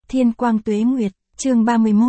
Thiên Quang Tuế Nguyệt, chương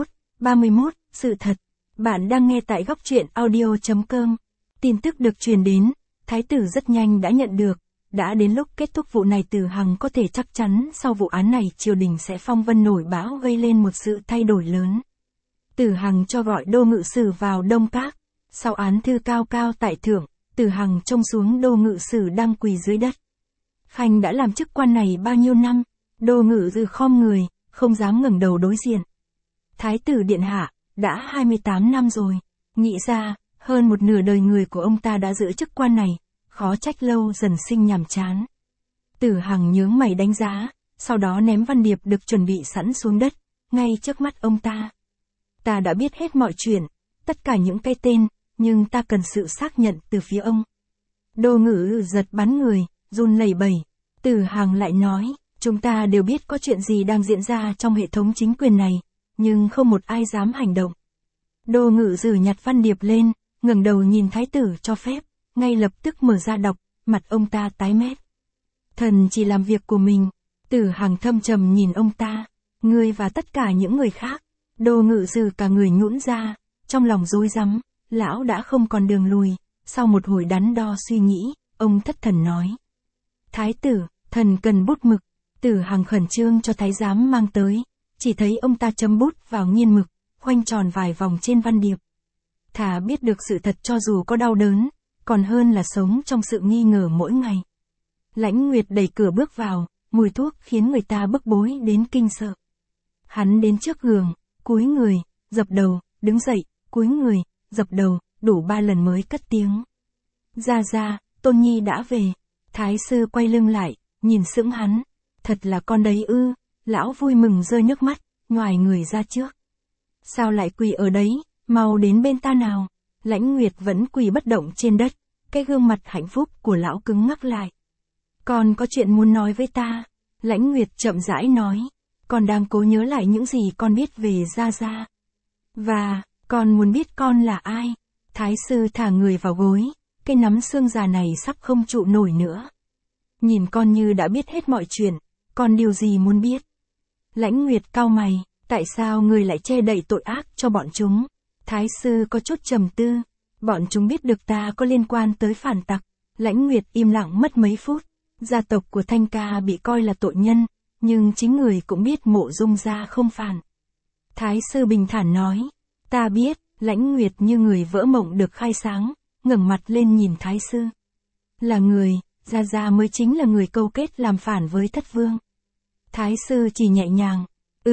31, sự thật. Bạn đang nghe tại góc truyện audio.com. Tin tức được truyền đến, Thái tử rất nhanh đã nhận được, đã đến lúc kết thúc vụ này. Từ Hằng có thể chắc chắn sau vụ án này triều đình sẽ phong vân nổi bão, gây lên một sự thay đổi lớn. Từ Hằng cho gọi Đô Ngự Sử vào Đông Các, sau án thư cao cao tại thượng, Từ Hằng trông xuống Đô Ngự Sử đang quỳ dưới đất. Khanh đã làm chức quan này bao nhiêu năm? Đô Ngự Sử khom người, không dám ngẩng đầu đối diện. Thái tử điện hạ, đã 28 năm rồi. Nghĩ ra, hơn một nửa đời người của ông ta đã giữ chức quan này, khó trách lâu dần sinh nhàm chán. Từ Hằng nhướng mày đánh giá, sau đó ném văn điệp được chuẩn bị sẵn xuống đất, ngay trước mắt ông ta. Ta đã biết hết mọi chuyện, tất cả những cái tên, nhưng ta cần sự xác nhận từ phía ông. Đô Ngự giật bắn người, run lẩy bẩy. Từ Hằng lại nói, chúng ta đều biết có chuyện gì đang diễn ra trong hệ thống chính quyền này, nhưng không một ai dám hành động. Đô Ngự Sử nhặt văn điệp lên, ngẩng đầu nhìn thái tử cho phép, ngay lập tức mở ra đọc, mặt ông ta tái mét. Thần chỉ làm việc của mình. Từ Hằng thâm trầm nhìn ông ta, ngươi và tất cả những người khác. Đô Ngự Sử cả người nhũn ra, trong lòng rối rắm, lão đã không còn đường lùi. Sau một hồi đắn đo suy nghĩ, ông thất thần nói. Thái tử, thần cần bút mực. Từ Hằng khẩn trương cho thái giám mang tới, chỉ thấy ông ta chấm bút vào nghiên mực, khoanh tròn vài vòng trên văn điệp. Thà biết được sự thật cho dù có đau đớn, còn hơn là sống trong sự nghi ngờ mỗi ngày. Lãnh Nguyệt đẩy cửa bước vào, mùi thuốc khiến người ta bức bối đến kinh sợ. Hắn đến trước gương, cúi người, dập đầu, đứng dậy, cúi người, dập đầu, đủ 3 lần mới cất tiếng. Ra, Tôn Nhi đã về. Thái sư quay lưng lại, nhìn sững hắn. Thật là con đấy ư? Lão vui mừng rơi nước mắt, nhoài người ra trước. Sao lại quỳ ở đấy, mau đến bên ta nào. Lãnh Nguyệt vẫn quỳ bất động trên đất, cái gương mặt hạnh phúc của lão cứng ngắc lại. Con có chuyện muốn nói với ta. Lãnh Nguyệt chậm rãi nói, con đang cố nhớ lại những gì con biết về Gia. Và, con muốn biết con là ai. Thái sư thả người vào gối, cái nắm xương già này sắp không trụ nổi nữa. Nhìn con như đã biết hết mọi chuyện, còn điều gì muốn biết? Lãnh Nguyệt cau mày, tại sao ngươi lại che đậy tội ác cho bọn chúng? Thái sư có chút trầm tư, bọn chúng biết được ta có liên quan tới phản tặc. Lãnh Nguyệt im lặng mất mấy phút, gia tộc của Thanh Ca bị coi là tội nhân, nhưng chính người cũng biết Mộ Dung gia không phản. Thái sư bình thản nói, ta biết. Lãnh Nguyệt như người vỡ mộng được khai sáng, ngẩng mặt lên nhìn thái sư. Là người, Gia mới chính là người câu kết làm phản với Thất Vương. Thái sư chỉ nhẹ nhàng,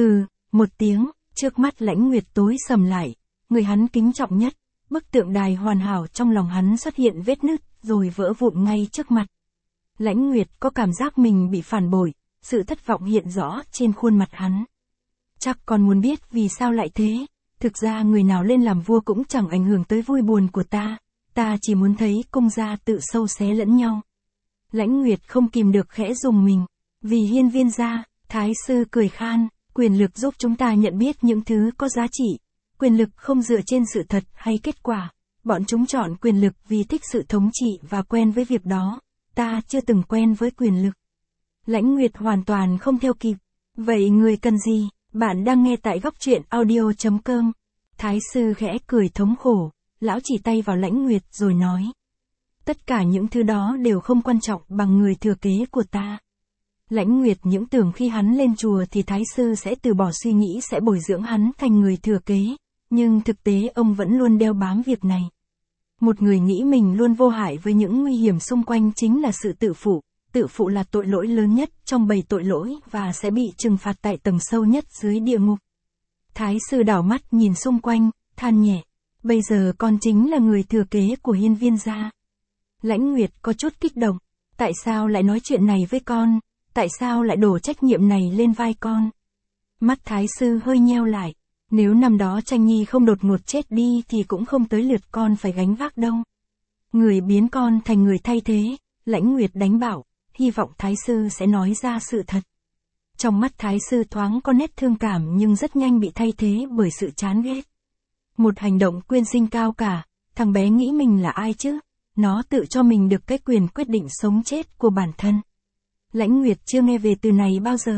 một tiếng, trước mắt Lãnh Nguyệt tối sầm lại, người hắn kính trọng nhất, bức tượng đài hoàn hảo trong lòng hắn xuất hiện vết nứt, rồi vỡ vụn ngay trước mặt. Lãnh Nguyệt có cảm giác mình bị phản bội, sự thất vọng hiện rõ trên khuôn mặt hắn. Chắc con muốn biết vì sao lại thế. Thực ra người nào lên làm vua cũng chẳng ảnh hưởng tới vui buồn của ta chỉ muốn thấy công gia tự sâu xé lẫn nhau. Lãnh Nguyệt không kìm được khẽ rùng mình, vì Hiên Viên gia. Thái sư cười khan, quyền lực giúp chúng ta nhận biết những thứ có giá trị, quyền lực không dựa trên sự thật hay kết quả, bọn chúng chọn quyền lực vì thích sự thống trị và quen với việc đó, ta chưa từng quen với quyền lực. Lãnh Nguyệt hoàn toàn không theo kịp, vậy người cần gì? Bạn đang nghe tại góc truyện audio.com. Thái sư khẽ cười thống khổ, lão chỉ tay vào Lãnh Nguyệt rồi nói. Tất cả những thứ đó đều không quan trọng bằng người thừa kế của ta. Lãnh Nguyệt những tưởng khi hắn lên chùa thì thái sư sẽ từ bỏ suy nghĩ sẽ bồi dưỡng hắn thành người thừa kế, nhưng thực tế ông vẫn luôn đeo bám việc này. Một người nghĩ mình luôn vô hại với những nguy hiểm xung quanh chính là sự tự phụ. Tự phụ là tội lỗi lớn nhất trong bầy tội lỗi và sẽ bị trừng phạt tại tầng sâu nhất dưới địa ngục. Thái sư đảo mắt nhìn xung quanh, than nhẹ. Bây giờ con chính là người thừa kế của Hiên Viên gia. Lãnh Nguyệt có chút kích động. Tại sao lại nói chuyện này với con? Tại sao lại đổ trách nhiệm này lên vai con? Mắt thái sư hơi nheo lại. Nếu năm đó Tranh Nhi không đột ngột chết đi thì cũng không tới lượt con phải gánh vác đâu. Người biến con thành người thay thế. Lãnh Nguyệt đánh bảo. Hy vọng thái sư sẽ nói ra sự thật. Trong mắt thái sư thoáng có nét thương cảm nhưng rất nhanh bị thay thế bởi sự chán ghét. Một hành động quyên sinh cao cả, thằng bé nghĩ mình là ai chứ? Nó tự cho mình được cái quyền quyết định sống chết của bản thân. Lãnh Nguyệt chưa nghe về từ này bao giờ.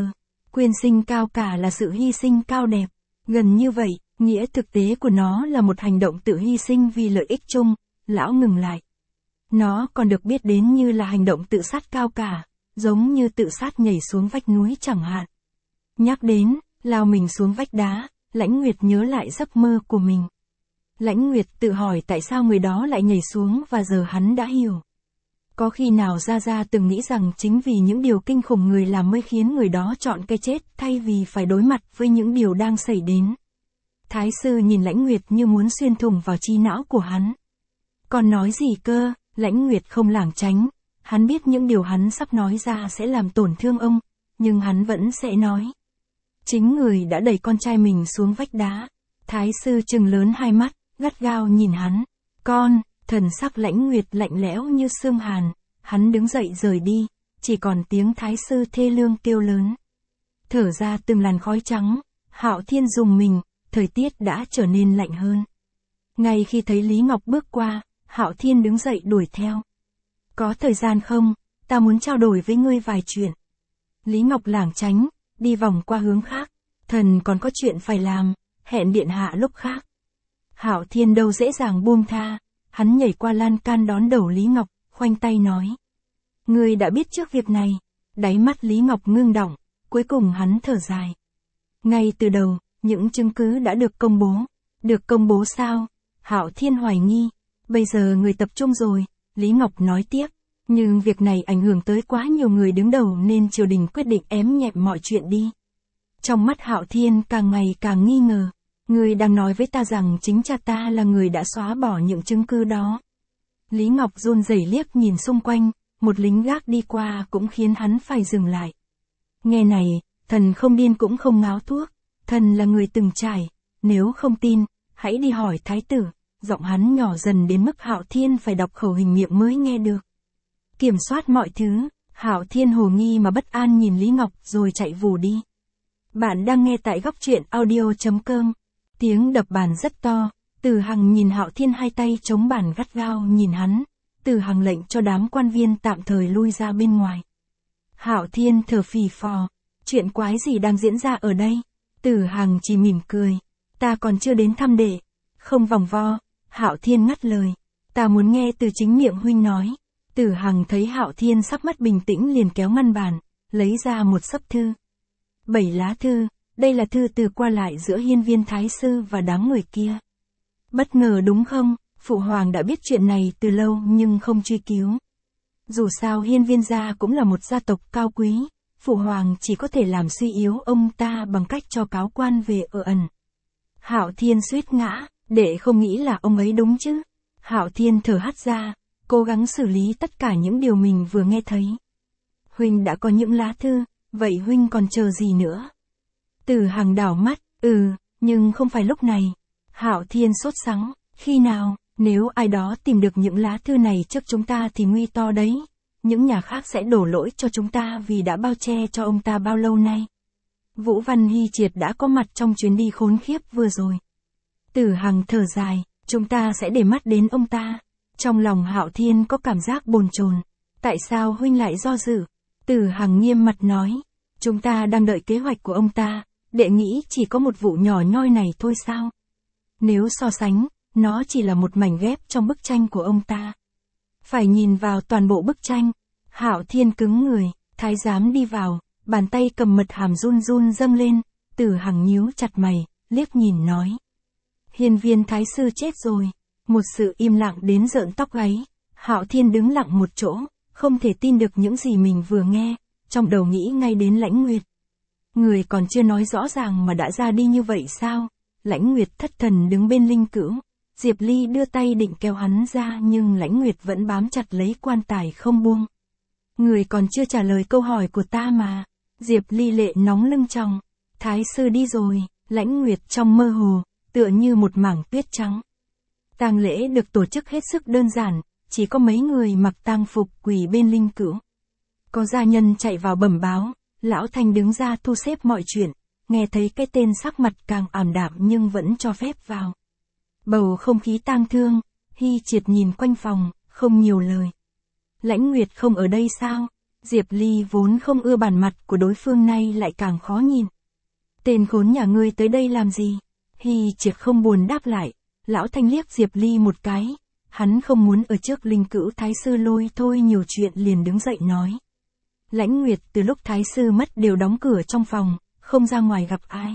Quyên sinh cao cả là sự hy sinh cao đẹp. Gần như vậy, nghĩa thực tế của nó là một hành động tự hy sinh vì lợi ích chung. Lão ngừng lại. Nó còn được biết đến như là hành động tự sát cao cả, giống như tự sát nhảy xuống vách núi chẳng hạn. Nhắc đến, lao mình xuống vách đá, Lãnh Nguyệt nhớ lại giấc mơ của mình. Lãnh Nguyệt tự hỏi tại sao người đó lại nhảy xuống và giờ hắn đã hiểu. Có khi nào Gia Gia từng nghĩ rằng chính vì những điều kinh khủng người làm mới khiến người đó chọn cái chết thay vì phải đối mặt với những điều đang xảy đến. Thái sư nhìn Lãnh Nguyệt như muốn xuyên thủng vào trí não của hắn. Còn nói gì cơ? Lãnh Nguyệt không lảng tránh. Hắn biết những điều hắn sắp nói ra sẽ làm tổn thương ông, nhưng hắn vẫn sẽ nói. Chính người đã đẩy con trai mình xuống vách đá. Thái sư trừng lớn hai mắt, gắt gao nhìn hắn. Con, thần sắc Lãnh Nguyệt lạnh lẽo như xương hàn. Hắn đứng dậy rời đi, chỉ còn tiếng thái sư thê lương kêu lớn. Thở ra từng làn khói trắng, Hạo Thiên rùng mình, thời tiết đã trở nên lạnh hơn. Ngay khi thấy Lý Ngọc bước qua, Hạo Thiên đứng dậy đuổi theo. Có thời gian không? Ta muốn trao đổi với ngươi vài chuyện. Lý Ngọc lảng tránh, đi vòng qua hướng khác. Thần còn có chuyện phải làm, hẹn điện hạ lúc khác. Hạo Thiên đâu dễ dàng buông tha, hắn nhảy qua lan can đón đầu Lý Ngọc, khoanh tay nói. Ngươi đã biết trước việc này. Đáy mắt Lý Ngọc ngưng đọng, cuối cùng hắn thở dài. Ngay từ đầu, những chứng cứ đã được công bố. Được công bố sao? Hạo Thiên hoài nghi. Bây giờ người tập trung rồi, Lý Ngọc nói tiếp. Nhưng việc này ảnh hưởng tới quá nhiều người đứng đầu nên triều đình quyết định ém nhẹm mọi chuyện đi. Trong mắt Hạo Thiên càng ngày càng nghi ngờ. Người đang nói với ta rằng chính cha ta là người đã xóa bỏ những chứng cứ đó. Lý Ngọc run rẩy liếc nhìn xung quanh, một lính gác đi qua cũng khiến hắn phải dừng lại. Nghe này, thần không điên cũng không ngáo thuốc, thần là người từng trải, nếu không tin, hãy đi hỏi thái tử. Giọng hắn nhỏ dần đến mức Hạo Thiên phải đọc khẩu hình miệng mới nghe được. Kiểm soát mọi thứ, Hạo Thiên hồ nghi mà bất an nhìn Lý Ngọc rồi chạy vù đi. Bạn đang nghe tại góc truyện audio.com. Tiếng đập bàn rất to, Từ Hằng nhìn Hạo Thiên hai tay chống bàn gắt gao nhìn hắn. Từ Hằng lệnh cho đám quan viên tạm thời lui ra bên ngoài. Hạo Thiên thở phì phò, chuyện quái gì đang diễn ra ở đây? Từ Hằng chỉ mỉm cười, ta còn chưa đến thăm đệ. Không vòng vo, Hạo Thiên ngắt lời, ta muốn nghe từ chính miệng huynh nói. Từ Hằng thấy Hạo Thiên sắp mất bình tĩnh liền kéo ngăn bàn, lấy ra một xấp thư. 7 lá thư, đây là thư từ qua lại giữa hiên viên thái sư và đám người kia. Bất ngờ đúng không? Phụ hoàng đã biết chuyện này từ lâu nhưng không truy cứu. Dù sao hiên viên gia cũng là một gia tộc cao quý, phụ hoàng chỉ có thể làm suy yếu ông ta bằng cách cho cáo quan về ở ẩn. Hạo Thiên suýt ngã, đệ không nghĩ là ông ấy đúng chứ? Hạo Thiên thở hắt ra, cố gắng xử lý tất cả những điều mình vừa nghe thấy. Huynh đã có những lá thư, vậy huynh còn chờ gì nữa? Từ Hằng đảo mắt, nhưng không phải lúc này. Hạo Thiên sốt sắng, khi nào? Nếu ai đó tìm được những lá thư này trước chúng ta thì nguy to đấy. Những nhà khác sẽ đổ lỗi cho chúng ta vì đã bao che cho ông ta bao lâu nay. Vũ Văn Hy Triệt đã có mặt trong chuyến đi khốn khiếp vừa rồi. Từ Hằng thở dài, chúng ta sẽ để mắt đến ông ta. Trong lòng Hạo Thiên có cảm giác bồn chồn. Tại sao huynh lại do dự? Từ Hằng nghiêm mặt nói, chúng ta đang đợi kế hoạch của ông ta, đệ nghĩ chỉ có một vụ nhỏ nhoi này thôi sao? Nếu so sánh, nó chỉ là một mảnh ghép trong bức tranh của ông ta. Phải nhìn vào toàn bộ bức tranh. Hạo Thiên cứng người, thái giám đi vào, bàn tay cầm mật hàm run run dâng lên. Từ Hằng nhíu chặt mày, liếc nhìn nói. Hiên viên thái sư chết rồi. Một sự im lặng đến rợn tóc gáy. Hạo Thiên đứng lặng một chỗ, không thể tin được những gì mình vừa nghe, trong đầu nghĩ ngay đến Lãnh Nguyệt. Người còn chưa nói rõ ràng mà đã ra đi như vậy sao? Lãnh Nguyệt thất thần đứng bên linh cữu. Diệp Ly đưa tay định kéo hắn ra nhưng Lãnh Nguyệt vẫn bám chặt lấy quan tài không buông. Người còn chưa trả lời câu hỏi của ta mà. Diệp Ly lệ nóng lưng tròng. Thái sư đi rồi, Lãnh Nguyệt trong mơ hồ, tựa như một mảng tuyết trắng. Tang lễ được tổ chức hết sức đơn giản, chỉ có mấy người mặc tang phục quỳ bên linh cữu. Có gia nhân chạy vào bẩm báo, lão Thanh đứng ra thu xếp mọi chuyện, nghe thấy cái tên sắc mặt càng ảm đạm nhưng vẫn cho phép vào. Bầu không khí tang thương, Hy Triệt nhìn quanh phòng, không nhiều lời. Lãnh Nguyệt không ở đây sao? Diệp Ly vốn không ưa bản mặt của đối phương nay lại càng khó nhìn. Tên khốn nhà ngươi tới đây làm gì? Hy Triệt không buồn đáp lại, lão Thanh liếc Diệp Ly một cái, hắn không muốn ở trước Linh Cữu Thái Sư lôi thôi nhiều chuyện liền đứng dậy nói. Lãnh Nguyệt từ lúc Thái Sư mất đều đóng cửa trong phòng, không ra ngoài gặp ai.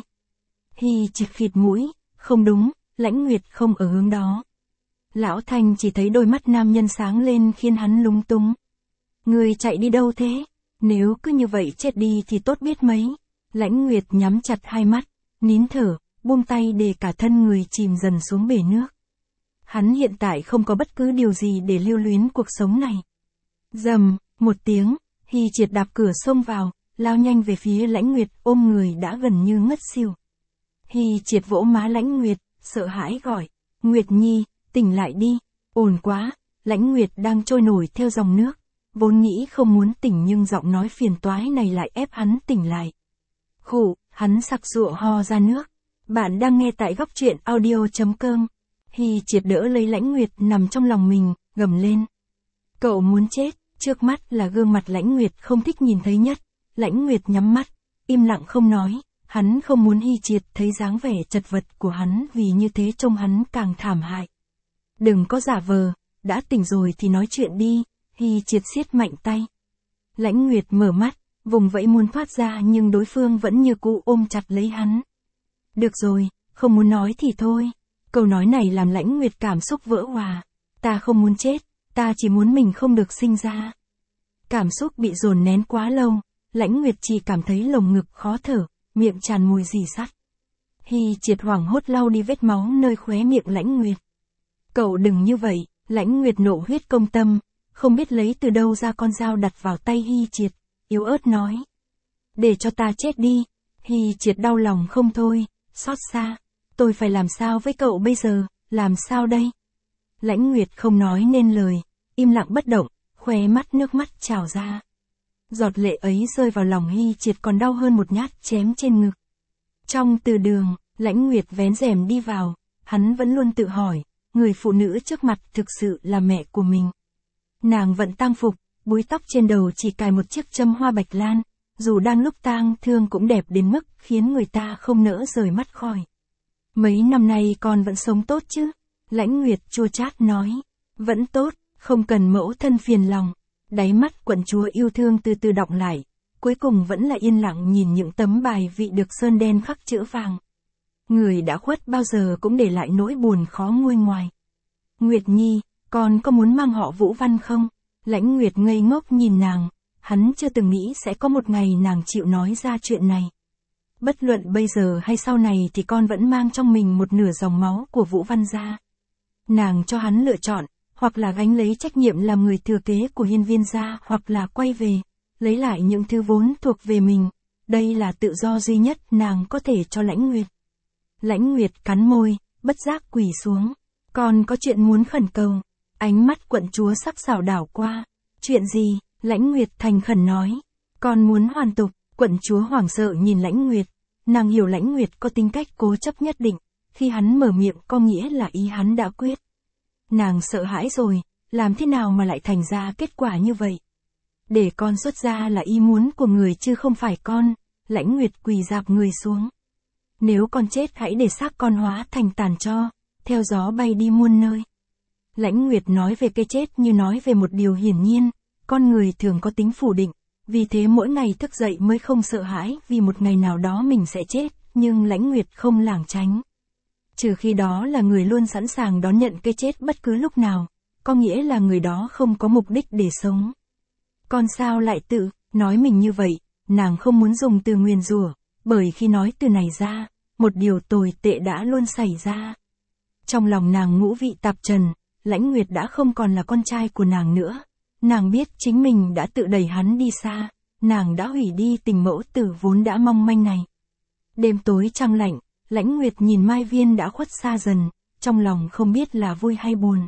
Hy Triệt khịt mũi, không đúng, Lãnh Nguyệt không ở hướng đó. Lão Thanh chỉ thấy đôi mắt nam nhân sáng lên khiến hắn lúng túng. Người chạy đi đâu thế? Nếu cứ như vậy chết đi thì tốt biết mấy. Lãnh Nguyệt nhắm chặt hai mắt, nín thở, buông tay để cả thân người chìm dần xuống bể nước. Hắn hiện tại không có bất cứ điều gì để lưu luyến cuộc sống này. Rầm, một tiếng, Hy Triệt đạp cửa xông vào, lao nhanh về phía Lãnh Nguyệt, ôm người đã gần như ngất xỉu. Hy Triệt vỗ má Lãnh Nguyệt, sợ hãi gọi, Nguyệt Nhi, tỉnh lại đi, ổn quá. Lãnh Nguyệt đang trôi nổi theo dòng nước, vốn nghĩ không muốn tỉnh nhưng giọng nói phiền toái này lại ép hắn tỉnh lại. Khụ, hắn sặc sụa ho ra nước. Bạn đang nghe tại góc truyện audio.com. Hy Triệt đỡ lấy Lãnh Nguyệt nằm trong lòng mình, gầm lên. Cậu muốn chết, trước mắt là gương mặt Lãnh Nguyệt không thích nhìn thấy nhất. Lãnh Nguyệt nhắm mắt, im lặng không nói, hắn không muốn Hy Triệt thấy dáng vẻ chật vật của hắn vì như thế trông hắn càng thảm hại. Đừng có giả vờ, đã tỉnh rồi thì nói chuyện đi, Hy Triệt siết mạnh tay. Lãnh Nguyệt mở mắt, vùng vẫy muốn thoát ra nhưng đối phương vẫn như cũ ôm chặt lấy hắn. Được rồi, không muốn nói thì thôi. Câu nói này làm Lãnh Nguyệt cảm xúc vỡ hòa. Ta không muốn chết, ta chỉ muốn mình không được sinh ra. Cảm xúc bị dồn nén quá lâu, Lãnh Nguyệt chỉ cảm thấy lồng ngực khó thở, miệng tràn mùi rỉ sắt. Hy Triệt hoảng hốt lau đi vết máu nơi khóe miệng Lãnh Nguyệt. Cậu đừng như vậy, Lãnh Nguyệt nộ huyết công tâm, không biết lấy từ đâu ra con dao đặt vào tay Hy Triệt, yếu ớt nói. Để cho ta chết đi. Hy Triệt đau lòng không thôi, xót xa. Tôi phải làm sao với cậu bây giờ, làm sao đây? Lãnh Nguyệt không nói nên lời, im lặng bất động, khóe mắt nước mắt trào ra. Giọt lệ ấy rơi vào lòng Hy Triệt còn đau hơn một nhát chém trên ngực. Trong từ đường, Lãnh Nguyệt vén rèm đi vào, hắn vẫn luôn tự hỏi, người phụ nữ trước mặt thực sự là mẹ của mình. Nàng vẫn tang phục, búi tóc trên đầu chỉ cài một chiếc châm hoa bạch lan, dù đang lúc tang thương cũng đẹp đến mức khiến người ta không nỡ rời mắt khỏi. Mấy năm nay con vẫn sống tốt chứ? Lãnh Nguyệt chua chát nói. Vẫn tốt, không cần mẫu thân phiền lòng. Đáy mắt quận chúa yêu thương từ từ đọng lại, cuối cùng vẫn là yên lặng nhìn những tấm bài vị được sơn đen khắc chữ vàng. Người đã khuất bao giờ cũng để lại nỗi buồn khó nguôi ngoài. Nguyệt Nhi, con có muốn mang họ Vũ Văn không? Lãnh Nguyệt ngây ngốc nhìn nàng, hắn chưa từng nghĩ sẽ có một ngày nàng chịu nói ra chuyện này. Bất luận bây giờ hay sau này thì con vẫn mang trong mình một nửa dòng máu của Vũ Văn gia. Nàng cho hắn lựa chọn, hoặc là gánh lấy trách nhiệm làm người thừa kế của Hiên Viên gia, hoặc là quay về, lấy lại những thứ vốn thuộc về mình. Đây là tự do duy nhất nàng có thể cho Lãnh Nguyệt. Lãnh Nguyệt cắn môi, bất giác quỳ xuống. Con có chuyện muốn khẩn cầu. Ánh mắt quận chúa sắc sảo đảo qua. Chuyện gì? Lãnh Nguyệt thành khẩn nói. Con muốn hoàn tục. Quận chúa hoảng sợ nhìn Lãnh Nguyệt. Nàng hiểu Lãnh Nguyệt có tính cách cố chấp nhất định. Khi hắn mở miệng có nghĩa là ý hắn đã quyết. Nàng sợ hãi rồi, làm thế nào mà lại thành ra kết quả như vậy? Để con xuất gia là ý muốn của người chứ không phải con. Lãnh Nguyệt quỳ rạp người xuống. Nếu con chết hãy để xác con hóa thành tàn tro, theo gió bay đi muôn nơi. Lãnh Nguyệt nói về cái chết như nói về một điều hiển nhiên, con người thường có tính phủ định, vì thế mỗi ngày thức dậy mới không sợ hãi vì một ngày nào đó mình sẽ chết, nhưng Lãnh Nguyệt không lảng tránh. Trừ khi đó là người luôn sẵn sàng đón nhận cái chết bất cứ lúc nào, có nghĩa là người đó không có mục đích để sống. Con sao lại tự nói mình như vậy? Nàng không muốn dùng từ nguyền rủa, bởi khi nói từ này ra, một điều tồi tệ đã luôn xảy ra. Trong lòng nàng ngũ vị tạp trần, Lãnh Nguyệt đã không còn là con trai của nàng nữa. Nàng biết chính mình đã tự đẩy hắn đi xa, nàng đã hủy đi tình mẫu tử vốn đã mong manh này. Đêm tối trăng lạnh, Lãnh Nguyệt nhìn Mai Viên đã khuất xa dần, trong lòng không biết là vui hay buồn.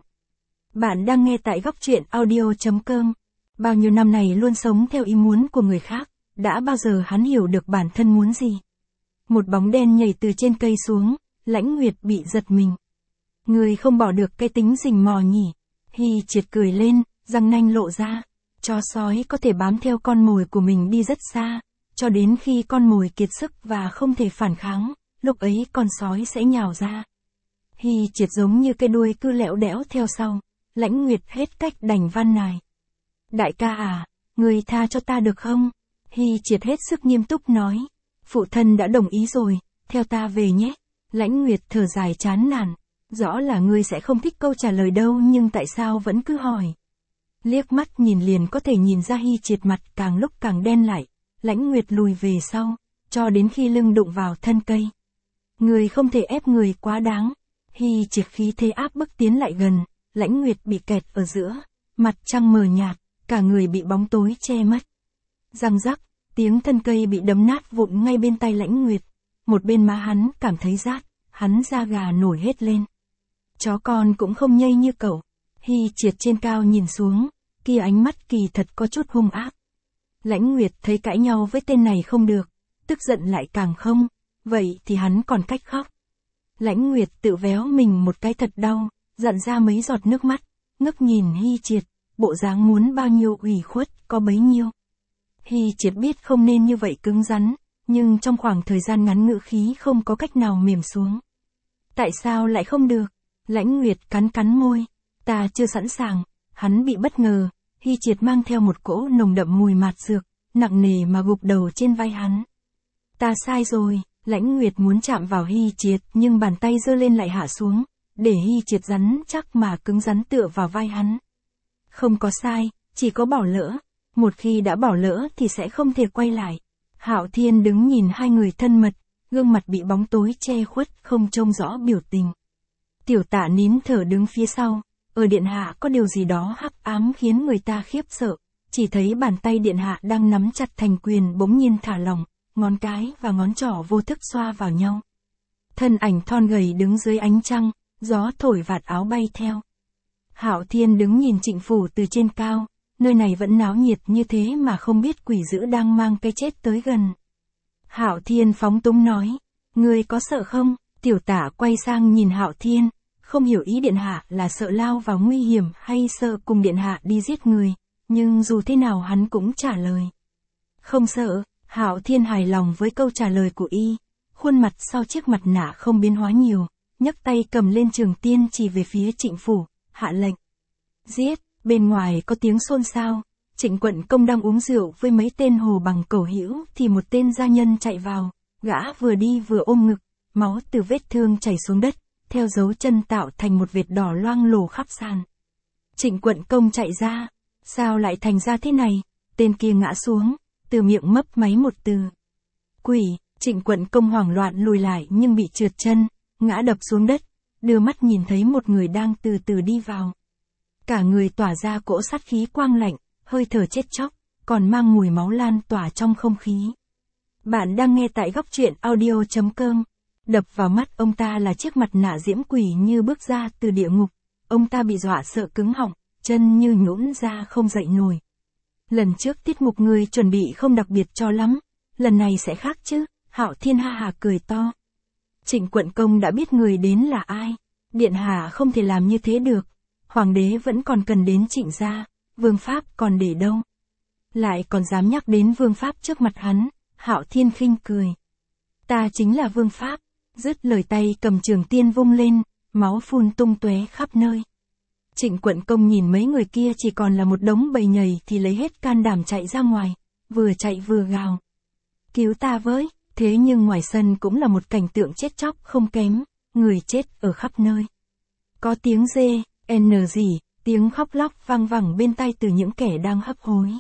Bạn đang nghe tại góc truyện audio.com. Bao nhiêu năm này luôn sống theo ý muốn của người khác, đã bao giờ hắn hiểu được bản thân muốn gì? Một bóng đen nhảy từ trên cây xuống, Lãnh Nguyệt bị giật mình. Người không bỏ được cái tính rình mò nhỉ? Hy Triệt cười lên, răng nanh lộ ra. Chó sói có thể bám theo con mồi của mình đi rất xa, cho đến khi con mồi kiệt sức và không thể phản kháng, lúc ấy con sói sẽ nhào ra. Hy Triệt giống như cái đuôi cứ lẽo đẽo theo sau, Lãnh Nguyệt hết cách đành van nài. Đại ca à, người tha cho ta được không? Hy Triệt hết sức nghiêm túc nói. Phụ thân đã đồng ý rồi, theo ta về nhé. Lãnh Nguyệt thở dài chán nản. Rõ là ngươi sẽ không thích câu trả lời đâu nhưng tại sao vẫn cứ hỏi. Liếc mắt nhìn liền có thể nhìn ra Hy Triệt mặt càng lúc càng đen lại. Lãnh Nguyệt lùi về sau, cho đến khi lưng đụng vào thân cây. Người không thể ép người quá đáng. Hy Triệt khí thế áp bức tiến lại gần, Lãnh Nguyệt bị kẹt ở giữa, mặt trăng mờ nhạt, cả người bị bóng tối che mất. Răng rắc, tiếng thân cây bị đấm nát vụn ngay bên tay Lãnh Nguyệt. Một bên má hắn cảm thấy rát, hắn da gà nổi hết lên. Chó con cũng không nhây như cậu. Hy Triệt trên cao nhìn xuống, kia ánh mắt kỳ thật có chút hung ác. Lãnh Nguyệt thấy cãi nhau với tên này không được, tức giận lại càng không, vậy thì hắn còn cách khóc. Lãnh Nguyệt tự véo mình một cái thật đau, dặn ra mấy giọt nước mắt, ngước nhìn Hy Triệt, bộ dáng muốn bao nhiêu ủy khuất có bấy nhiêu. Hy Triệt biết không nên như vậy cứng rắn, nhưng trong khoảng thời gian ngắn ngữ khí không có cách nào mềm xuống. Tại sao lại không được? Lãnh Nguyệt cắn cắn môi, ta chưa sẵn sàng. Hắn bị bất ngờ, Hy Triệt mang theo một cỗ nồng đậm mùi mạt dược, nặng nề mà gục đầu trên vai hắn. Ta sai rồi. Lãnh Nguyệt muốn chạm vào Hy Triệt nhưng bàn tay giơ lên lại hạ xuống, để Hy Triệt rắn chắc mà cứng rắn tựa vào vai hắn. Không có sai, chỉ có bỏ lỡ. Một khi đã bỏ lỡ thì sẽ không thể quay lại. Hạo Thiên đứng nhìn hai người thân mật, gương mặt bị bóng tối che khuất không trông rõ biểu tình. Tiểu Tạ nín thở đứng phía sau, ở điện hạ có điều gì đó hắc ám khiến người ta khiếp sợ, chỉ thấy bàn tay điện hạ đang nắm chặt thành quyền bỗng nhiên thả lỏng, ngón cái và ngón trỏ vô thức xoa vào nhau. Thân ảnh thon gầy đứng dưới ánh trăng, gió thổi vạt áo bay theo. Hạo Thiên đứng nhìn Trịnh phủ từ trên cao, nơi này vẫn náo nhiệt như thế mà không biết quỷ dữ đang mang cái chết tới gần. Hạo Thiên phóng túng nói, ngươi có sợ không? Tiểu Tả quay sang nhìn Hạo Thiên, không hiểu ý điện hạ là sợ lao vào nguy hiểm hay sợ cùng điện hạ đi giết người, nhưng dù thế nào hắn cũng trả lời. Không sợ. Hạo Thiên hài lòng với câu trả lời của y, khuôn mặt sau chiếc mặt nạ không biến hóa nhiều, nhấc tay cầm lên trường tiên chỉ về phía Trịnh phủ, hạ lệnh. Giết, bên ngoài có tiếng xôn xao, Trịnh Quận Công đang uống rượu với mấy tên hồ bằng cẩu hữu thì một tên gia nhân chạy vào, gã vừa đi vừa ôm ngực, máu từ vết thương chảy xuống đất, theo dấu chân tạo thành một vệt đỏ loang lổ khắp sàn. Trịnh Quận Công chạy ra, sao lại thành ra thế này? Tên kia ngã xuống. Từ miệng mấp máy một từ. Quỷ. Trịnh Quận Công hoảng loạn lùi lại nhưng bị trượt chân, ngã đập xuống đất, đưa mắt nhìn thấy một người đang từ từ đi vào. Cả người tỏa ra cỗ sát khí quang lạnh, hơi thở chết chóc, còn mang mùi máu lan tỏa trong không khí. Bạn đang nghe tại góc truyện audio.com. Đập vào mắt ông ta là chiếc mặt nạ diễm quỷ như bước ra từ địa ngục. Ông ta bị dọa sợ cứng họng, chân như nhũn ra không dậy nổi. Lần trước tiết mục người chuẩn bị không đặc biệt cho lắm, lần này sẽ khác chứ? Hạo Thiên ha hà cười to. Trịnh Quận Công đã biết người đến là ai. Điện hạ không thể làm như thế được. Hoàng đế vẫn còn cần đến Trịnh gia, vương pháp còn để đâu. Lại còn dám nhắc đến vương pháp trước mặt hắn. Hạo Thiên khinh cười. Ta chính là vương pháp. Dứt lời tay cầm trường tiên vung lên, máu phun tung tóe khắp nơi. Trịnh Quận Công nhìn mấy người kia chỉ còn là một đống bầy nhầy thì lấy hết can đảm chạy ra ngoài, vừa chạy vừa gào. Cứu ta với, thế nhưng ngoài sân cũng là một cảnh tượng chết chóc không kém, người chết ở khắp nơi. Có tiếng dê, gì, tiếng khóc lóc vang vẳng bên tai từ những kẻ đang hấp hối.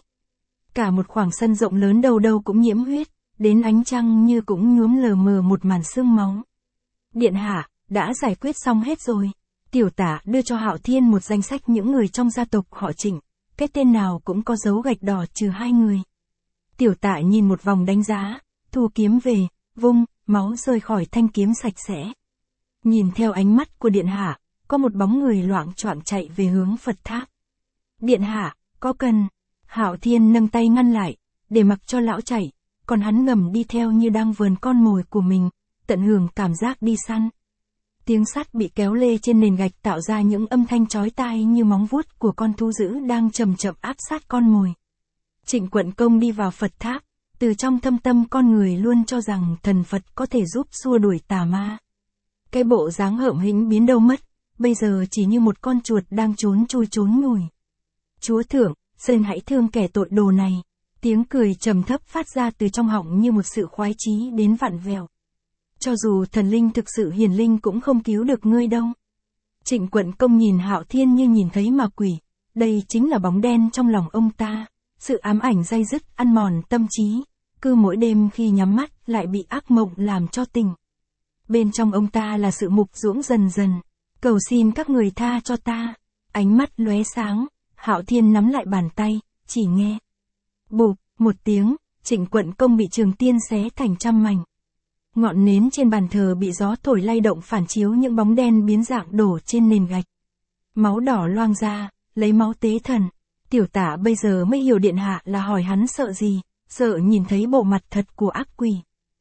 Cả một khoảng sân rộng lớn đâu đâu cũng nhiễm huyết, đến ánh trăng như cũng nhuốm lờ mờ một màn sương máu. Điện hạ, đã giải quyết xong hết rồi. Tiểu Tả đưa cho Hạo Thiên một danh sách những người trong gia tộc họ Trịnh, cái tên nào cũng có dấu gạch đỏ trừ 2 người. Tiểu Tả nhìn một vòng đánh giá, thu kiếm về, vung, máu rơi khỏi thanh kiếm sạch sẽ. Nhìn theo ánh mắt của điện hạ, có một bóng người loạng choạng chạy về hướng Phật tháp. Điện hạ, có cần? Hạo Thiên nâng tay ngăn lại, để mặc cho lão chạy, còn hắn ngầm đi theo như đang vờn con mồi của mình, tận hưởng cảm giác đi săn. Tiếng sắt bị kéo lê trên nền gạch tạo ra những âm thanh chói tai như móng vuốt của con thú dữ đang chậm chậm áp sát con mồi. Trịnh Quận Công đi vào Phật tháp, từ trong thâm tâm con người luôn cho rằng thần Phật có thể giúp xua đuổi tà ma. Cái bộ dáng hợm hĩnh biến đâu mất, bây giờ chỉ như một con chuột đang trốn chui trốn nhủi. Chúa thượng, xin hãy thương kẻ tội đồ này. Tiếng cười trầm thấp phát ra từ trong họng như một sự khoái chí đến vặn vẹo. Cho dù thần linh thực sự hiền linh cũng không cứu được ngươi đâu. Trịnh Quận Công nhìn Hạo Thiên như nhìn thấy ma quỷ, đây chính là bóng đen trong lòng ông ta, sự ám ảnh day dứt ăn mòn tâm trí, cứ mỗi đêm khi nhắm mắt lại bị ác mộng làm cho tỉnh. Bên trong ông ta là sự mục ruỗng dần dần, cầu xin các người tha cho ta. Ánh mắt lóe sáng, Hạo Thiên nắm lại bàn tay, chỉ nghe bụp một tiếng, Trịnh Quận Công bị Trường Tiên xé thành trăm mảnh. Ngọn nến trên bàn thờ bị gió thổi lay động phản chiếu những bóng đen biến dạng đổ trên nền gạch. Máu đỏ loang ra, lấy máu tế thần. Tiểu Tả bây giờ mới hiểu điện hạ là hỏi hắn sợ gì, sợ nhìn thấy bộ mặt thật của ác quỷ.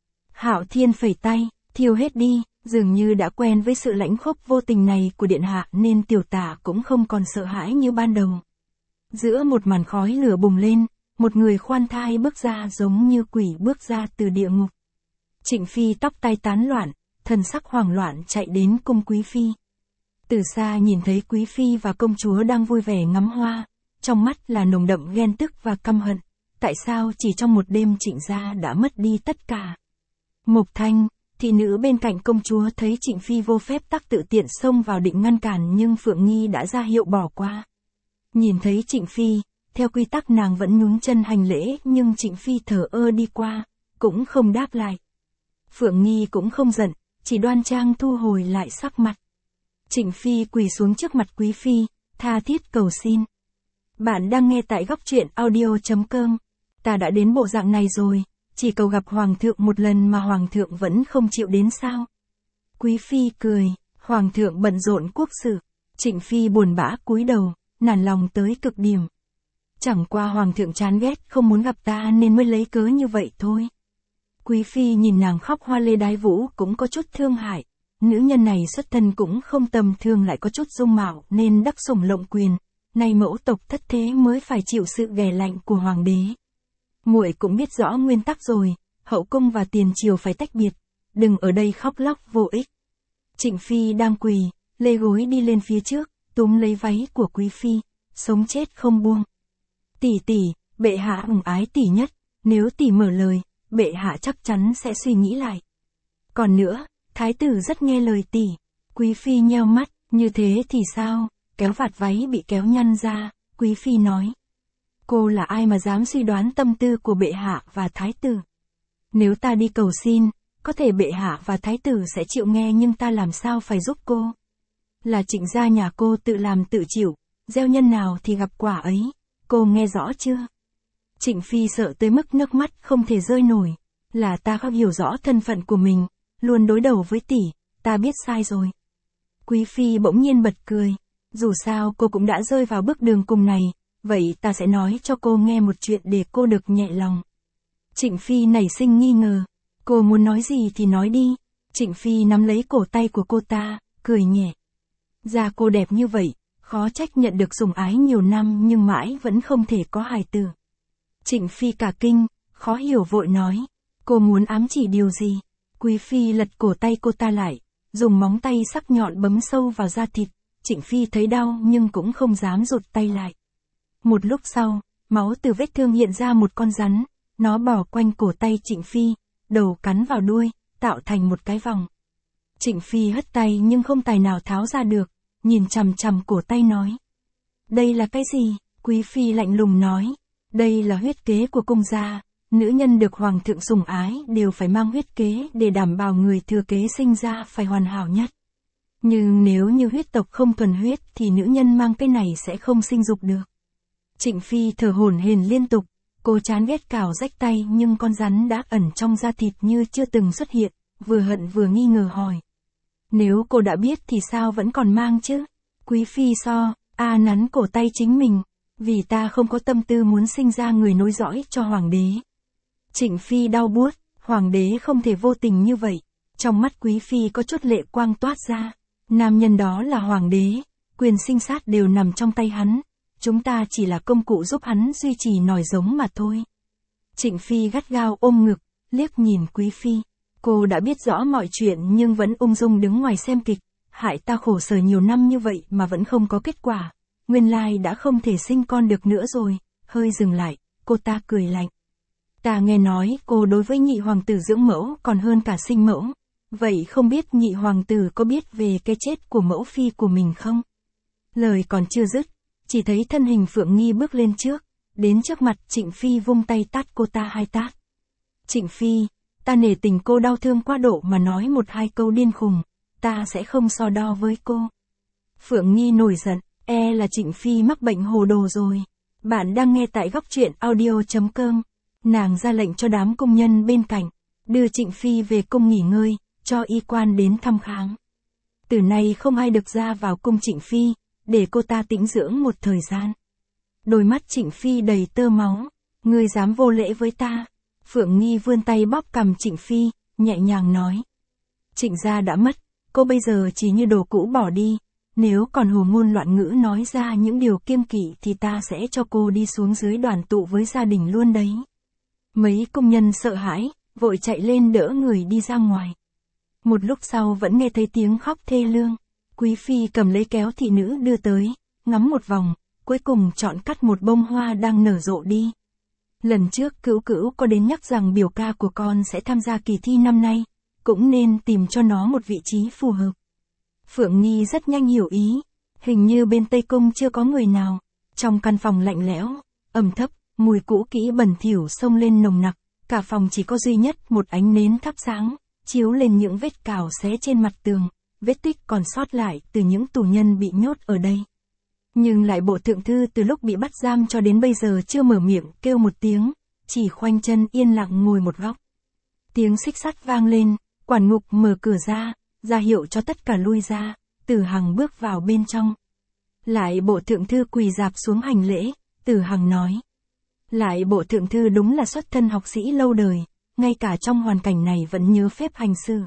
Hạo Thiên phẩy tay, thiêu hết đi, dường như đã quen với sự lãnh khốc vô tình này của điện hạ nên Tiểu Tả cũng không còn sợ hãi như ban đầu. Giữa một màn khói lửa bùng lên, một người khoan thai bước ra giống như quỷ bước ra từ địa ngục. Trịnh Phi tóc tai tán loạn, thần sắc hoảng loạn chạy đến cung Quý Phi. Từ xa nhìn thấy Quý Phi và công chúa đang vui vẻ ngắm hoa, trong mắt là nồng đậm ghen tức và căm hận. Tại sao chỉ trong một đêm Trịnh gia đã mất đi tất cả? Mộc Thanh, thị nữ bên cạnh công chúa thấy Trịnh Phi vô phép tắc tự tiện xông vào định ngăn cản nhưng Phượng Nghi đã ra hiệu bỏ qua. Nhìn thấy Trịnh Phi, theo quy tắc nàng vẫn nhún chân hành lễ nhưng Trịnh Phi thờ ơ đi qua, cũng không đáp lại. Phượng Nghi cũng không giận, chỉ đoan trang thu hồi lại sắc mặt. Trịnh Phi quỳ xuống trước mặt Quý Phi, tha thiết cầu xin. Bạn đang nghe tại góc truyện audio.com. Ta đã đến bộ dạng này rồi, chỉ cầu gặp Hoàng thượng một lần mà Hoàng thượng vẫn không chịu đến sao? Quý Phi cười, Hoàng thượng bận rộn quốc sự. Trịnh Phi buồn bã cúi đầu, nản lòng tới cực điểm. Chẳng qua Hoàng thượng chán ghét không muốn gặp ta nên mới lấy cớ như vậy thôi. Quý Phi nhìn nàng khóc hoa lê đái vũ cũng có chút thương hại. Nữ nhân này xuất thân cũng không tầm thường lại có chút dung mạo nên đắc sủng lộng quyền. Nay mẫu tộc thất thế mới phải chịu sự ghẻ lạnh của hoàng đế. Muội cũng biết rõ nguyên tắc rồi, hậu cung và tiền triều phải tách biệt. Đừng ở đây khóc lóc vô ích. Trịnh Phi đang quỳ, lê gối đi lên phía trước, túm lấy váy của Quý Phi, sống chết không buông. Tỷ tỷ, bệ hạ ủng ái tỷ nhất, nếu tỷ mở lời, bệ hạ chắc chắn sẽ suy nghĩ lại. Còn nữa, thái tử rất nghe lời tỷ. Quý Phi nheo mắt, như thế thì sao? Kéo vạt váy bị kéo nhăn ra, Quý Phi nói. Cô là ai mà dám suy đoán tâm tư của bệ hạ và thái tử? Nếu ta đi cầu xin, có thể bệ hạ và thái tử sẽ chịu nghe nhưng ta làm sao phải giúp cô? Là Trịnh gia nhà cô tự làm tự chịu, gieo nhân nào thì gặp quả ấy, cô nghe rõ chưa? Trịnh Phi sợ tới mức nước mắt không thể rơi nổi, là ta không hiểu rõ thân phận của mình, luôn đối đầu với tỷ, ta biết sai rồi. Quý Phi bỗng nhiên bật cười, dù sao cô cũng đã rơi vào bước đường cùng này, vậy ta sẽ nói cho cô nghe một chuyện để cô được nhẹ lòng. Trịnh Phi nảy sinh nghi ngờ, cô muốn nói gì thì nói đi. Trịnh Phi nắm lấy cổ tay của cô ta, cười nhẹ. Da cô đẹp như vậy, khó trách nhận được sủng ái nhiều năm nhưng mãi vẫn không thể có hài tử. Trịnh Phi cả kinh, khó hiểu vội nói, cô muốn ám chỉ điều gì? Quý Phi lật cổ tay cô ta lại, dùng móng tay sắc nhọn bấm sâu vào da thịt. Trịnh Phi thấy đau nhưng cũng không dám rụt tay lại. Một lúc sau, máu từ vết thương hiện ra một con rắn, nó bò quanh cổ tay Trịnh Phi, đầu cắn vào đuôi, tạo thành một cái vòng. Trịnh Phi hất tay nhưng không tài nào tháo ra được, nhìn chằm chằm cổ tay nói. Đây là cái gì? Quý Phi lạnh lùng nói. Đây là huyết kế của cung gia, nữ nhân được hoàng thượng sủng ái đều phải mang huyết kế để đảm bảo người thừa kế sinh ra phải hoàn hảo nhất. Nhưng nếu như huyết tộc không thuần huyết thì nữ nhân mang cái này sẽ không sinh dục được. Trịnh Phi thở hổn hển liên tục, cô chán ghét cào rách tay nhưng con rắn đã ẩn trong da thịt như chưa từng xuất hiện, vừa hận vừa nghi ngờ hỏi. Nếu cô đã biết thì sao vẫn còn mang chứ? Quý Phi nắn cổ tay chính mình, vì ta không có tâm tư muốn sinh ra người nối dõi cho hoàng đế. Trịnh Phi đau buốt, hoàng đế không thể vô tình như vậy. Trong mắt quý phi có chút lệ quang toát ra. Nam nhân đó là hoàng đế, quyền sinh sát đều nằm trong tay hắn. Chúng ta chỉ là công cụ giúp hắn duy trì nòi giống mà thôi. Trịnh Phi gắt gao ôm ngực, liếc nhìn quý phi. Cô đã biết rõ mọi chuyện nhưng vẫn ung dung đứng ngoài xem kịch. Hại ta khổ sở nhiều năm như vậy mà vẫn không có kết quả. Nguyên lai đã không thể sinh con được nữa rồi. Hơi dừng lại, cô ta cười lạnh. Ta nghe nói cô đối với nhị hoàng tử dưỡng mẫu còn hơn cả sinh mẫu. Vậy không biết nhị hoàng tử có biết về cái chết của mẫu phi của mình không? Lời còn chưa dứt, chỉ thấy thân hình Phượng Nghi bước lên trước, đến trước mặt Trịnh Phi vung tay tát cô ta 2 tát. Trịnh Phi, ta nể tình cô đau thương quá độ mà nói 1-2 câu điên khùng, ta sẽ không so đo với cô. Phượng Nghi nổi giận, là Trịnh Phi mắc bệnh hồ đồ rồi. Bạn đang nghe tại góc truyện audio.com. Nàng ra lệnh cho đám công nhân bên cạnh, đưa Trịnh Phi về cung nghỉ ngơi, cho y quan đến thăm khám. Từ nay không ai được ra vào cung Trịnh Phi, để cô ta tĩnh dưỡng một thời gian. Đôi mắt Trịnh Phi đầy tơ máu, ngươi dám vô lễ với ta. Phượng Nghi vươn tay bóp cằm Trịnh Phi, nhẹ nhàng nói. Trịnh gia đã mất, cô bây giờ chỉ như đồ cũ bỏ đi, nếu còn hồ ngôn loạn ngữ nói ra những điều kiêng kỵ thì ta sẽ cho cô đi xuống dưới đoàn tụ với gia đình luôn đấy. Mấy công nhân sợ hãi, vội chạy lên đỡ người đi ra ngoài. Một lúc sau vẫn nghe thấy tiếng khóc thê lương. Quý phi cầm lấy kéo thị nữ đưa tới, ngắm một vòng, cuối cùng chọn cắt một bông hoa đang nở rộ đi. Lần trước Cữu Cữu có đến nhắc rằng biểu ca của con sẽ tham gia kỳ thi năm nay, cũng nên tìm cho nó một vị trí phù hợp. Phượng Nghi rất nhanh hiểu ý, hình như bên Tây Cung chưa có người nào. Trong căn phòng lạnh lẽo, ẩm thấp, mùi cũ kỹ bẩn thỉu xông lên nồng nặc, cả phòng chỉ có duy nhất một ánh nến thắp sáng, chiếu lên những vết cào xé trên mặt tường, vết tích còn sót lại từ những tù nhân bị nhốt ở đây. Nhưng lại bộ thượng thư từ lúc bị bắt giam cho đến bây giờ chưa mở miệng kêu một tiếng, chỉ khoanh chân yên lặng ngồi một góc. Tiếng xích sắt vang lên, quản ngục mở cửa ra hiệu cho tất cả lui ra, Tử Hằng bước vào bên trong. Lại bộ thượng thư quỳ rạp xuống hành lễ, Tử Hằng nói. Lại bộ thượng thư đúng là xuất thân học sĩ lâu đời, ngay cả trong hoàn cảnh này vẫn nhớ phép hành sự.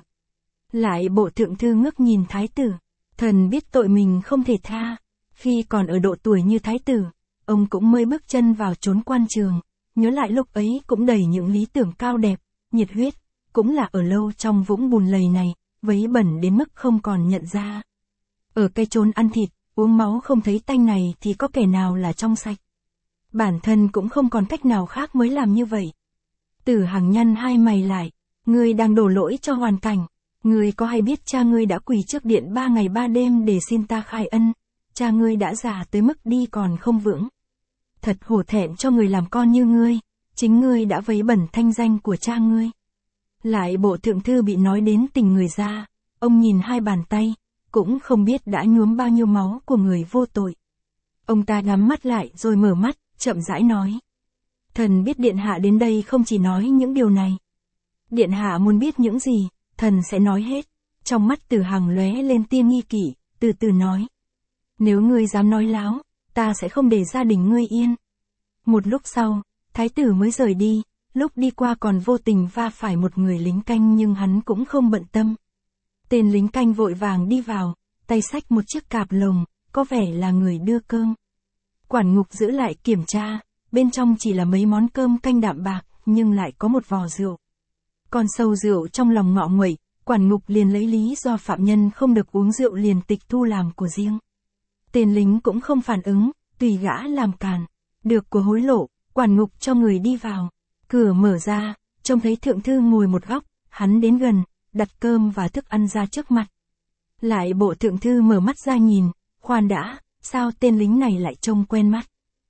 Lại bộ thượng thư ngước nhìn thái tử, thần biết tội mình không thể tha. Khi còn ở độ tuổi như thái tử, ông cũng mới bước chân vào chốn quan trường, nhớ lại lúc ấy cũng đầy những lý tưởng cao đẹp, nhiệt huyết, cũng là ở lâu trong vũng bùn lầy này, vấy bẩn đến mức không còn nhận ra. Ở cái chốn ăn thịt, uống máu không thấy tanh này thì có kẻ nào là trong sạch. Bản thân cũng không còn cách nào khác mới làm như vậy. Tử Hằng nhăn hai mày lại, ngươi đang đổ lỗi cho hoàn cảnh. Ngươi có hay biết cha ngươi đã quỳ trước điện 3 ngày 3 đêm để xin ta khai ân, cha ngươi đã già tới mức đi còn không vững. Thật hổ thẹn cho người làm con như ngươi, chính ngươi đã vấy bẩn thanh danh của cha ngươi. Lại bộ thượng thư bị nói đến tình người ra, ông nhìn hai bàn tay, cũng không biết đã nhuốm bao nhiêu máu của người vô tội. Ông ta nhắm mắt lại rồi mở mắt, chậm rãi nói. Thần biết điện hạ đến đây không chỉ nói những điều này. Điện hạ muốn biết những gì, thần sẽ nói hết. Trong mắt Tử Hằng lóe lên tia nghi kỵ, từ từ nói. Nếu ngươi dám nói láo, ta sẽ không để gia đình ngươi yên. Một lúc sau, thái tử mới rời đi, lúc đi qua còn vô tình va phải một người lính canh nhưng hắn cũng không bận tâm. Tên lính canh vội vàng đi vào, tay xách một chiếc cạp lồng, có vẻ là người đưa cơm. Quản ngục giữ lại kiểm tra, bên trong chỉ là mấy món cơm canh đạm bạc, nhưng lại có một vò rượu. Con sâu rượu trong lòng ngọ nguậy, quản ngục liền lấy lý do phạm nhân không được uống rượu liền tịch thu làm của riêng. Tên lính cũng không phản ứng, tùy gã làm càn. Được của hối lộ, quản ngục cho người đi vào. Cửa mở ra, trông thấy thượng thư ngồi một góc, hắn đến gần, đặt cơm và thức ăn ra trước mặt. Lại bộ thượng thư mở mắt ra nhìn, khoan đã, sao tên lính này lại trông quen mắt.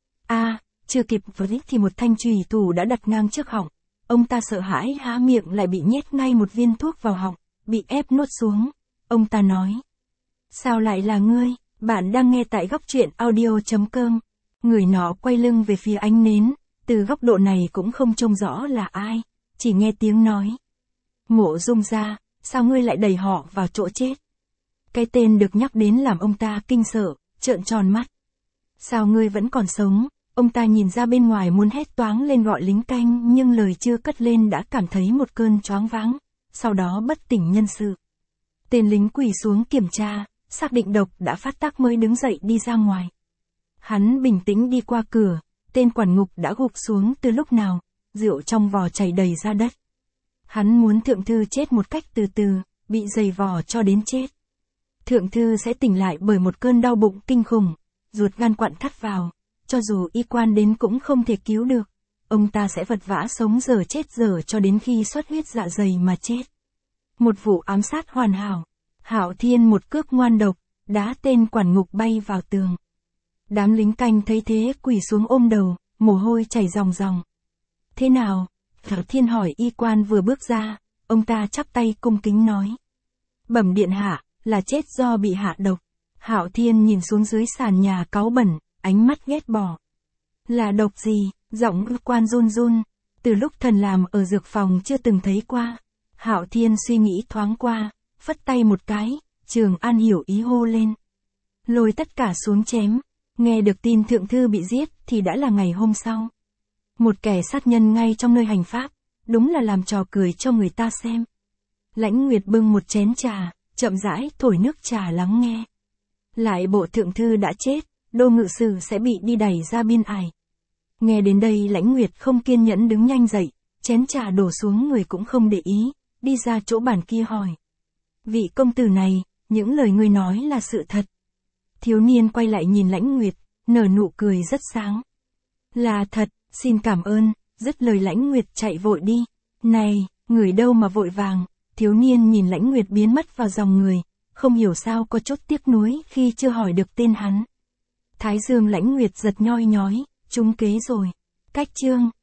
Chưa kịp với thì một thanh chùy thủ đã đặt ngang trước họng. Ông ta sợ hãi há miệng lại bị nhét ngay một viên thuốc vào họng, bị ép nuốt xuống. Ông ta nói. Sao lại là ngươi? Bạn đang nghe tại góc truyện audio.com. Người nọ quay lưng về phía ánh nến, từ góc độ này cũng không trông rõ là ai, chỉ nghe tiếng nói. Mộ Dung gia, sao ngươi lại đẩy họ vào chỗ chết? Cái tên được nhắc đến làm ông ta kinh sợ, trợn tròn mắt. Sao ngươi vẫn còn sống? Ông ta nhìn ra bên ngoài muốn hét toáng lên gọi lính canh nhưng lời chưa cất lên đã cảm thấy một cơn choáng váng. sau đó bất tỉnh nhân sự. Tên lính quỳ xuống kiểm tra, xác định độc đã phát tác mới đứng dậy đi ra ngoài. Hắn bình tĩnh đi qua cửa, tên quản ngục đã gục xuống từ lúc nào, rượu trong vò chảy đầy ra đất. Hắn muốn thượng thư chết một cách từ từ, bị giày vò cho đến chết. Thượng thư sẽ tỉnh lại bởi một cơn đau bụng kinh khủng, ruột gan quặn thắt vào, cho dù y quan đến cũng không thể cứu được. Ông ta sẽ vật vã sống dở chết dở cho đến khi xuất huyết dạ dày mà chết. Một vụ ám sát hoàn hảo. Hạo Thiên một cước ngoan độc, đá tên quản ngục bay vào tường. Đám lính canh thấy thế quỳ xuống ôm đầu, mồ hôi chảy ròng ròng. Thế nào? Hạo Thiên hỏi y quan vừa bước ra, ông ta chắp tay cung kính nói. Bẩm điện hạ, là chết do bị hạ độc. Hạo Thiên nhìn xuống dưới sàn nhà cáu bẩn, ánh mắt ghét bỏ. Là độc gì? Giọng y quan run run. Từ lúc thần làm ở dược phòng chưa từng thấy qua. Hạo Thiên suy nghĩ thoáng qua, phất tay một cái, Trường An hiểu ý hô lên. Lôi tất cả xuống chém. Nghe được tin thượng thư bị giết thì đã là ngày hôm sau. Một kẻ sát nhân ngay trong nơi hành pháp, đúng là làm trò cười cho người ta xem. Lãnh Nguyệt bưng một chén trà, chậm rãi thổi nước trà lắng nghe. Lại bộ thượng thư đã chết, Đô ngự sử sẽ bị đi đày ra biên ải. Nghe đến đây Lãnh Nguyệt không kiên nhẫn đứng nhanh dậy, chén trà đổ xuống người cũng không để ý, đi ra chỗ bàn kia hỏi. Vị công tử này, những lời ngươi nói là sự thật. Thiếu niên quay lại nhìn Lãnh Nguyệt, nở nụ cười rất sáng. Là thật, xin cảm ơn, dứt lời Lãnh Nguyệt chạy vội đi. Này, người đâu mà vội vàng, thiếu niên nhìn Lãnh Nguyệt biến mất vào dòng người, không hiểu sao có chút tiếc nuối khi chưa hỏi được tên hắn. Thái dương Lãnh Nguyệt giật nhoi nhói, trúng kế rồi. Cách chương